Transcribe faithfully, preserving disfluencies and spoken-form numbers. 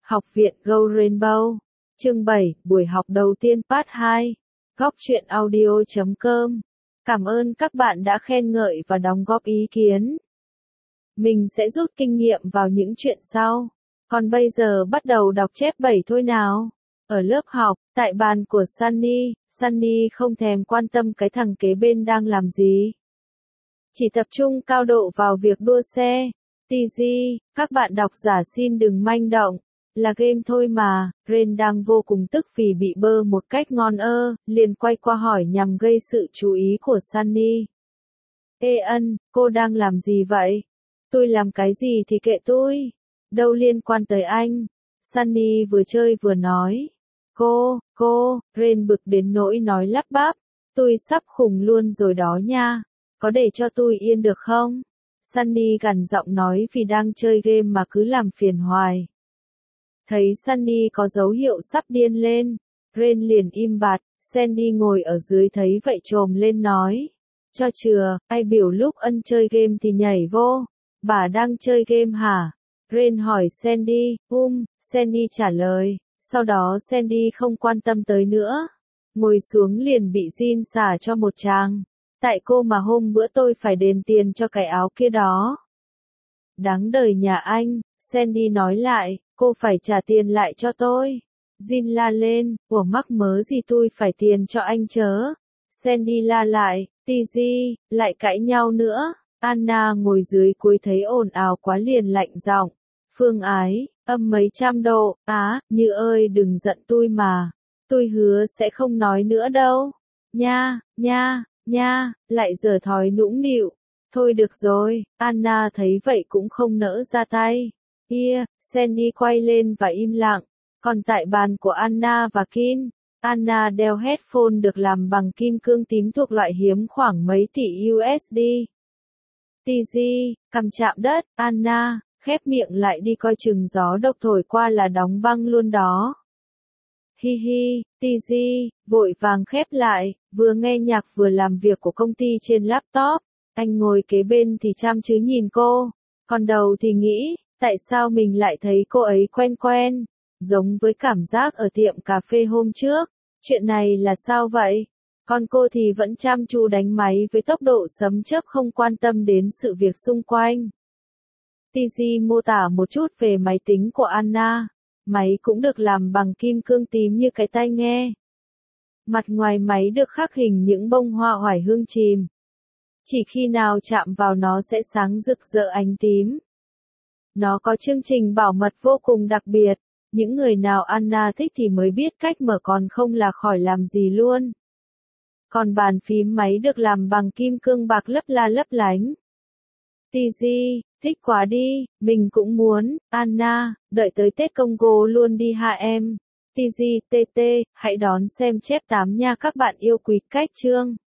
Học viện Go Rainbow. Chương bảy, buổi học đầu tiên part hai. Góc truyện audio chấm com. Cảm ơn các bạn đã khen ngợi và đóng góp ý kiến. Mình sẽ rút kinh nghiệm vào những chuyện sau. Còn bây giờ bắt đầu đọc chép bảy thôi nào. Ở lớp học, tại bàn của Sunny, Sunny không thèm quan tâm cái thằng kế bên đang làm gì. Chỉ tập trung cao độ vào việc đua xe. tê giê, các bạn độc giả xin đừng manh động. Là game thôi mà. Ren đang vô cùng tức vì bị bơ một cách ngon ơ, liền quay qua hỏi nhằm gây sự chú ý của Sunny. Ê ân, cô đang làm gì vậy? Tôi làm cái gì thì kệ tôi. Đâu liên quan tới anh. Sunny vừa chơi vừa nói. Cô, cô, Ren bực đến nỗi nói lắp bắp. Tôi sắp khùng luôn rồi đó nha. Có để cho tôi yên được không? Sunny gằn giọng nói vì đang chơi game mà cứ làm phiền hoài. Thấy Sunny có dấu hiệu sắp điên lên, Ren liền im bặt. Sandy ngồi ở dưới thấy vậy trồm lên nói. Cho chừa, ai biểu lúc ân chơi game thì nhảy vô. Bà đang chơi game hả? Ren hỏi Sandy. Um, Sandy trả lời. Sau đó Sandy không quan tâm tới nữa. Ngồi xuống liền bị Jin xả cho một tràng. Tại cô mà hôm bữa tôi phải đền tiền cho cái áo kia đó. Đáng đời nhà anh, Sandy nói lại, cô phải trả tiền lại cho tôi. Jin la lên, ủa mắc mớ gì tôi phải tiền cho anh chớ. Sandy la lại, tê giê, lại cãi nhau nữa. Anna ngồi dưới cuối thấy ồn ào quá liền lạnh giọng. Phương Ái, âm mấy trăm độ, á, Như ơi đừng giận tôi mà. Tôi hứa sẽ không nói nữa đâu. Nha, nha, nha, lại giở thói nũng nịu. Thôi được rồi, Anna thấy vậy cũng không nỡ ra tay. Ia, Sandy quay lên và im lặng. Còn tại bàn của Anna và Kin, Anna đeo headphone được làm bằng kim cương tím thuộc loại hiếm khoảng mấy tỷ u ét đê. tê giê, cầm chạm đất, Anna, khép miệng lại đi coi chừng gió độc thổi qua là đóng băng luôn đó. Hi hi, tê giê, vội vàng khép lại, vừa nghe nhạc vừa làm việc của công ty trên laptop. Anh ngồi kế bên thì chăm chú nhìn cô, còn đầu thì nghĩ, tại sao mình lại thấy cô ấy quen quen, giống với cảm giác ở tiệm cà phê hôm trước. Chuyện này là sao vậy? Còn cô thì vẫn chăm chú đánh máy với tốc độ sấm chớp không quan tâm đến sự việc xung quanh. tê giê mô tả một chút về máy tính của Anna. Máy cũng được làm bằng kim cương tím như cái tai nghe. Mặt ngoài máy được khắc hình những bông hoa oải hương chìm. Chỉ khi nào chạm vào nó sẽ sáng rực rỡ ánh tím. Nó có chương trình bảo mật vô cùng đặc biệt. Những người nào Anna thích thì mới biết cách mở, còn không là khỏi làm gì luôn. Còn bàn phím máy được làm bằng kim cương bạc lấp la lấp lánh. tê giê, thích quá đi, mình cũng muốn. Anna, đợi tới Tết Công Gô luôn đi ha em. tê giê, tê tê, hãy đón xem chép tám nha các bạn yêu quý. Cách chương